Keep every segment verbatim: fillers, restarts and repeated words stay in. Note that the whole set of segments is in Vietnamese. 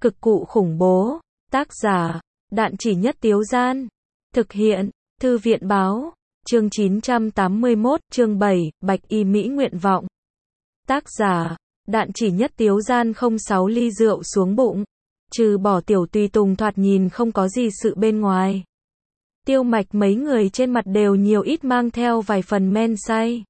Cực cụ khủng bố. Tác giả, Đạn Chỉ Nhất Tiếu Gian. Thực hiện, Thư viện Báo. Chương chín trăm tám mươi mốt, chương bảy, Bạch Y Mỹ nguyện vọng. Tác giả, Đạn Chỉ Nhất Tiếu Gian. Không sáu ly rượu xuống bụng. Trừ bỏ Tiểu Tùy Tùng thoạt nhìn không có gì sự bên ngoài. Tiêu Mạch mấy người trên mặt đều nhiều ít mang theo vài phần men say.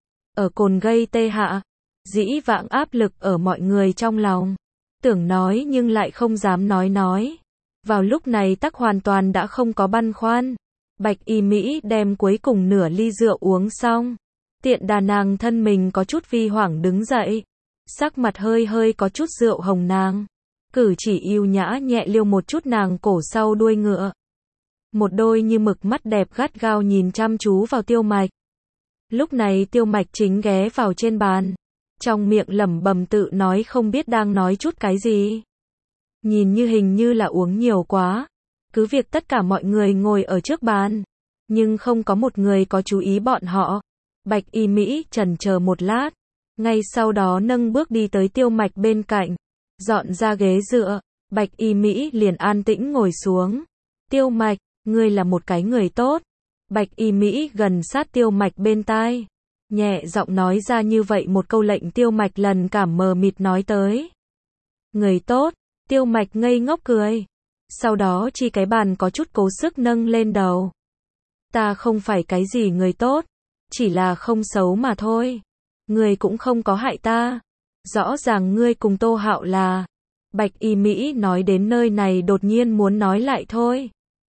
Ở cồn gây tê hạ, dĩ vãng áp lực ở mọi người trong lòng. Tưởng nói nhưng lại không dám nói nói. Vào lúc này tắc hoàn toàn đã không có băn khoăn. Bạch Y Mỹ đem cuối cùng nửa ly rượu uống xong. Tiện đà nàng thân mình có chút vi hoảng đứng dậy. Sắc mặt hơi hơi có chút rượu hồng nàng. Cử chỉ yêu nhã nhẹ liêu một chút nàng cổ sau đuôi ngựa. Một đôi như mực mắt đẹp gắt gao nhìn chăm chú vào Tiêu Mạch. Lúc này Tiêu Mạch chính ghé vào trên bàn. Trong miệng lẩm bẩm tự nói không biết đang nói chút cái gì. Nhìn như hình như là uống nhiều quá. Cứ việc tất cả mọi người ngồi ở trước bàn. Nhưng không có một người có chú ý bọn họ. Bạch Y Mỹ chần chờ một lát. Ngay sau đó nâng bước đi tới Tiêu Mạch bên cạnh. Dọn ra ghế dựa. Bạch Y Mỹ liền an tĩnh ngồi xuống. Tiêu Mạch, ngươi là một cái người tốt. Bạch Y Mỹ gần sát Tiêu Mạch bên tai. Nhẹ giọng nói ra như vậy một câu lệnh Tiêu Mạch lần cảm mờ mịt nói tới. Người tốt. Tiêu Mạch ngây ngốc cười. Sau đó chi cái bàn có chút cố sức nâng lên đầu. Ta không phải cái gì người tốt. Chỉ là không xấu mà thôi. Ngươi cũng không có hại ta. Rõ ràng ngươi cùng Tô Hạo là. Bạch Y Mỹ nói đến nơi này đột nhiên muốn nói lại thôi.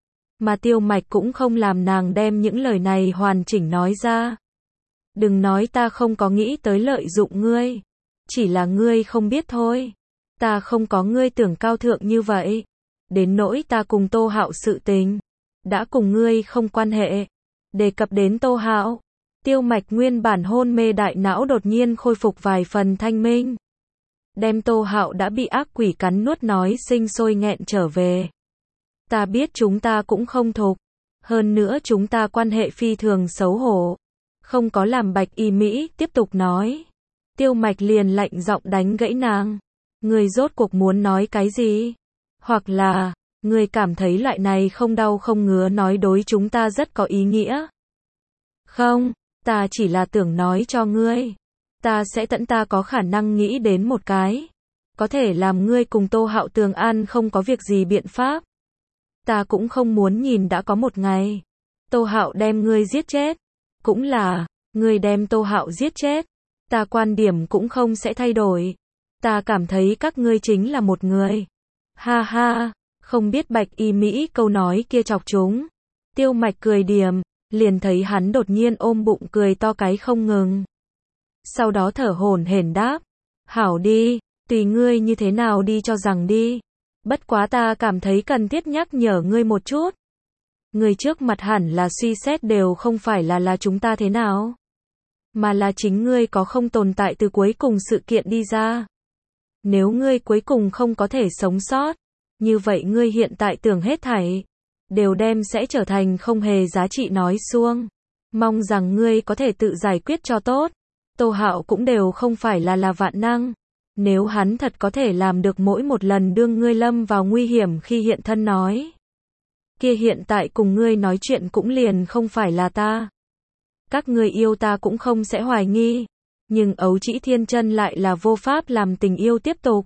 Mà Tiêu Mạch cũng không làm nàng đem những lời này hoàn chỉnh nói ra. Đừng nói ta không có nghĩ tới lợi dụng ngươi. Chỉ là ngươi không biết thôi. Ta không có ngươi tưởng cao thượng như vậy. Đến nỗi ta cùng Tô Hạo sự tình. Đã cùng ngươi không quan hệ. Đề cập đến Tô Hạo. Tiêu Mạch nguyên bản hôn mê đại não đột nhiên khôi phục vài phần thanh minh. Đem Tô Hạo đã bị ác quỷ cắn nuốt nói sinh sôi nghẹn trở về. Ta biết chúng ta cũng không thục. Hơn nữa chúng ta quan hệ phi thường xấu hổ. Không có làm Bạch Y Mỹ tiếp tục nói. Tiêu Mạch liền lạnh giọng đánh gãy nàng. Ngươi rốt cuộc muốn nói cái gì? Hoặc là, ngươi cảm thấy loại này không đau không ngứa nói đối chúng ta rất có ý nghĩa. Không, ta chỉ là tưởng nói cho ngươi. Ta sẽ tận ta có khả năng nghĩ đến một cái. Có thể làm ngươi cùng Tô Hạo Tường an không có việc gì biện pháp. Ta cũng không muốn nhìn đã có một ngày. Tô Hạo đem ngươi giết chết. Cũng là, ngươi đem Tô Hạo giết chết. Ta quan điểm cũng không sẽ thay đổi. Ta cảm thấy các ngươi chính là một người. Ha ha, không biết Bạch Y Mỹ câu nói kia chọc chúng. Tiêu Mạch cười điềm, liền thấy hắn đột nhiên ôm bụng cười to cái không ngừng. Sau đó thở hổn hển đáp. Hảo đi, tùy ngươi như thế nào đi cho rằng đi. Bất quá ta cảm thấy cần thiết nhắc nhở ngươi một chút. Người trước mặt hẳn là suy xét đều không phải là là chúng ta thế nào. Mà là chính ngươi có không tồn tại từ cuối cùng sự kiện đi ra. Nếu ngươi cuối cùng không có thể sống sót. Như vậy ngươi hiện tại tưởng hết thảy. Đều đem sẽ trở thành không hề giá trị nói suông. Mong rằng ngươi có thể tự giải quyết cho tốt. Tô Hạo cũng đều không phải là là vạn năng. Nếu hắn thật có thể làm được mỗi một lần đương ngươi lâm vào nguy hiểm khi hiện thân nói. Kia hiện tại cùng ngươi nói chuyện cũng liền không phải là ta. Các ngươi yêu ta cũng không sẽ hoài nghi. Nhưng Ấu Trĩ Thiên Chân lại là vô pháp làm tình yêu tiếp tục.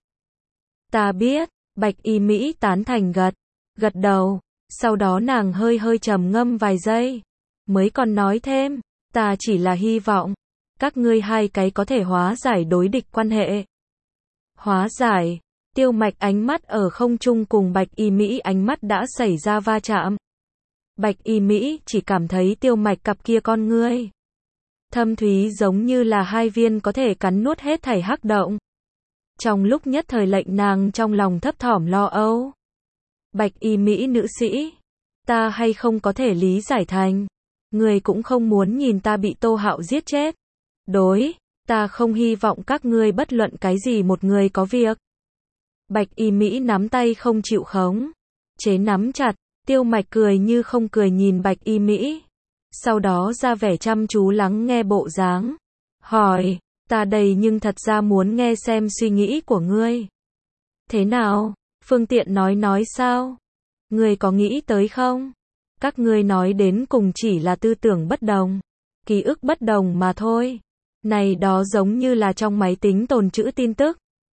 Ta biết, Bạch Y Mỹ tán thành gật, gật đầu. Sau đó nàng hơi hơi trầm ngâm vài giây. Mới còn nói thêm, ta chỉ là hy vọng. Các ngươi hai cái có thể hóa giải đối địch quan hệ. Hóa giải. Tiêu Mạch ánh mắt ở không trung cùng Bạch Y Mỹ ánh mắt đã xảy ra va chạm. Bạch Y Mỹ chỉ cảm thấy Tiêu Mạch cặp kia con ngươi. Thâm thúy giống như là hai viên có thể cắn nuốt hết thảy hắc động. Trong lúc nhất thời lệnh nàng trong lòng thấp thỏm lo âu. Bạch Y Mỹ nữ sĩ. Ta hay không có thể lý giải thành. Người cũng không muốn nhìn ta bị Tô Hạo giết chết. Đối, ta không hy vọng các ngươi bất luận cái gì một người có việc. Bạch Y Mỹ nắm tay không chịu khống. Chế nắm chặt, Tiêu Mạch cười như không cười nhìn Bạch Y Mỹ. Sau đó ra vẻ chăm chú lắng nghe bộ dáng. Hỏi, ta đây nhưng thật ra muốn nghe xem suy nghĩ của ngươi. Thế nào? Phương tiện nói nói sao? Ngươi có nghĩ tới không? Các ngươi nói đến cùng chỉ là tư tưởng bất đồng, ký ức bất đồng mà thôi. Này đó giống như là trong máy tính tồn trữ tin tức.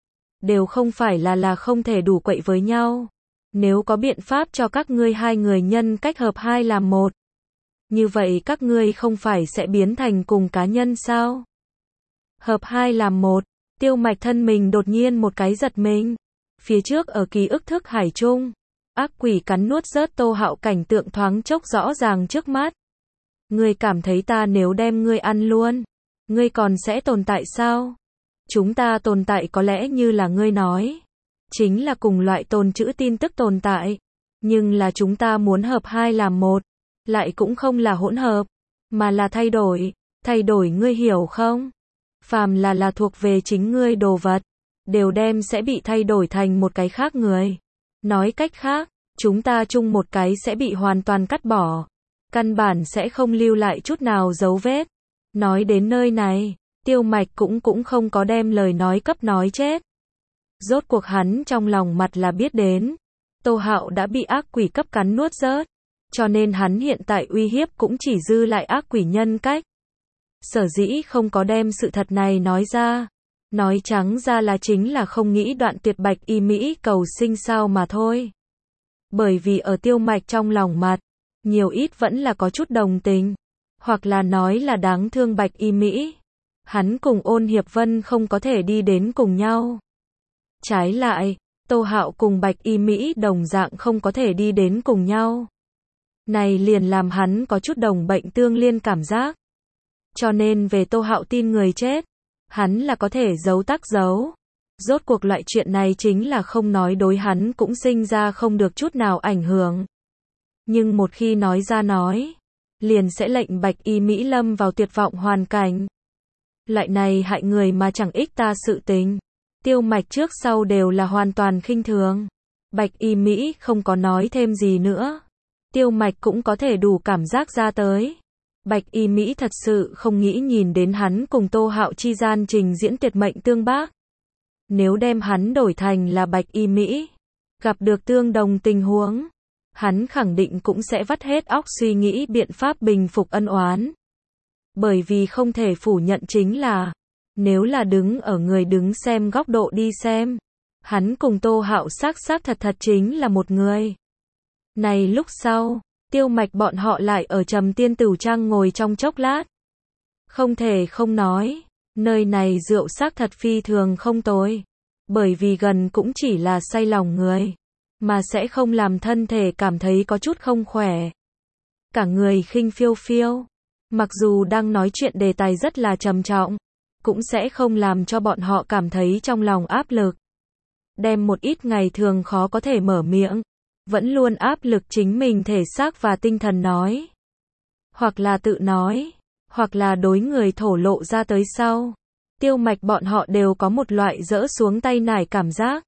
Đều không phải là là không thể đủ quậy với nhau. Nếu có biện pháp cho các ngươi hai người nhân cách hợp hai làm một, như vậy các ngươi không phải sẽ biến thành cùng cá nhân sao? Hợp hai làm một, Tiêu Mạch thân mình đột nhiên một cái giật mình. Phía trước ở ký ức thức hải chung, ác quỷ cắn nuốt rớt Tô Hạo cảnh tượng thoáng chốc rõ ràng trước mắt. Ngươi cảm thấy ta nếu đem ngươi ăn luôn, ngươi còn sẽ tồn tại sao? Chúng ta tồn tại có lẽ như là ngươi nói, chính là cùng loại tồn trữ tin tức tồn tại, nhưng là chúng ta muốn hợp hai làm một, lại cũng không là hỗn hợp, mà là thay đổi, thay đổi ngươi hiểu không? Phàm là là thuộc về chính ngươi đồ vật, đều đem sẽ bị thay đổi thành một cái khác người. Nói cách khác, chúng ta chung một cái sẽ bị hoàn toàn cắt bỏ, căn bản sẽ không lưu lại chút nào dấu vết. Nói đến nơi này, Tiêu Mạch cũng cũng không có đem lời nói cấp nói chết. Rốt cuộc hắn trong lòng mặt là biết đến, Tô Hạo đã bị ác quỷ cấp cắn nuốt rớt, cho nên hắn hiện tại uy hiếp cũng chỉ dư lại ác quỷ nhân cách. Sở dĩ không có đem sự thật này nói ra, nói trắng ra là chính là không nghĩ đoạn tuyệt Bạch Y Mỹ cầu sinh sao mà thôi. Bởi vì ở Tiêu Mạch trong lòng mặt, nhiều ít vẫn là có chút đồng tình, hoặc là nói là đáng thương Bạch Y Mỹ. Hắn cùng Ôn Hiệp Vân không có thể đi đến cùng nhau. Trái lại, Tô Hạo cùng Bạch Y Mỹ đồng dạng không có thể đi đến cùng nhau. Này liền làm hắn có chút đồng bệnh tương liên cảm giác. Cho nên về Tô Hạo tin người chết, hắn là có thể giấu tác giấu. Rốt cuộc loại chuyện này chính là không nói đối hắn cũng sinh ra không được chút nào ảnh hưởng. Nhưng một khi nói ra nói, liền sẽ lệnh Bạch Y Mỹ lâm vào tuyệt vọng hoàn cảnh. Loại này hại người mà chẳng ích ta sự tình. Tiêu Mạch trước sau đều là hoàn toàn khinh thường. Bạch Y Mỹ không có nói thêm gì nữa. Tiêu Mạch cũng có thể đủ cảm giác ra tới. Bạch Y Mỹ thật sự không nghĩ nhìn đến hắn cùng Tô Hạo chi gian trình diễn tuyệt mệnh tương bác. Nếu đem hắn đổi thành là Bạch Y Mỹ, gặp được tương đồng tình huống, hắn khẳng định cũng sẽ vắt hết óc suy nghĩ biện pháp bình phục ân oán. Bởi vì không thể phủ nhận chính là, nếu là đứng ở người đứng xem góc độ đi xem, hắn cùng Tô Hạo xác xác thật thật chính là một người. Này lúc sau, Tiêu Mạch bọn họ lại ở Trầm Tiên Tửu Trang ngồi trong chốc lát. Không thể không nói, nơi này rượu xác thật phi thường không tồi. Bởi vì gần cũng chỉ là say lòng người, mà sẽ không làm thân thể cảm thấy có chút không khỏe. Cả người khinh phiêu phiêu. Mặc dù đang nói chuyện đề tài rất là trầm trọng, cũng sẽ không làm cho bọn họ cảm thấy trong lòng áp lực. Đem một ít ngày thường khó có thể mở miệng, vẫn luôn áp lực chính mình thể xác và tinh thần nói. Hoặc là tự nói, hoặc là đối người thổ lộ ra tới sau. Tiêu Mạch bọn họ đều có một loại dỡ xuống tay nải cảm giác.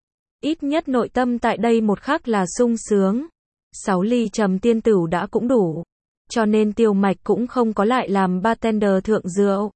Ít nhất nội tâm tại đây một khắc là sung sướng. Sáu ly Trầm Tiên Tửu đã cũng đủ. Cho nên Tiêu Mạch cũng không có lại làm bartender thượng rượu.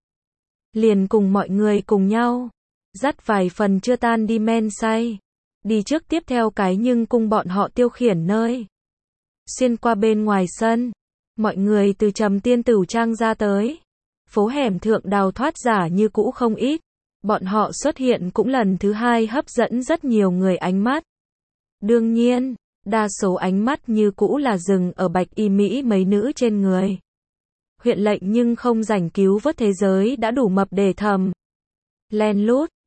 Liền cùng mọi người cùng nhau, dắt vài phần chưa tan đi men say. Đi trước tiếp theo cái nhưng cung bọn họ tiêu khiển nơi. Xuyên qua bên ngoài sân, mọi người từ Trầm Tiên Tửu Trang ra tới. Phố hẻm thượng đào thoát giả như cũ không ít. Bọn họ xuất hiện cũng lần thứ hai hấp dẫn rất nhiều người ánh mắt. Đương nhiên, đa số ánh mắt như cũ là dừng ở Bạch Y Mỹ mấy nữ trên người. Huyện lệnh nhưng không rảnh cứu vớt thế giới đã đủ mập để thầm. Len lút,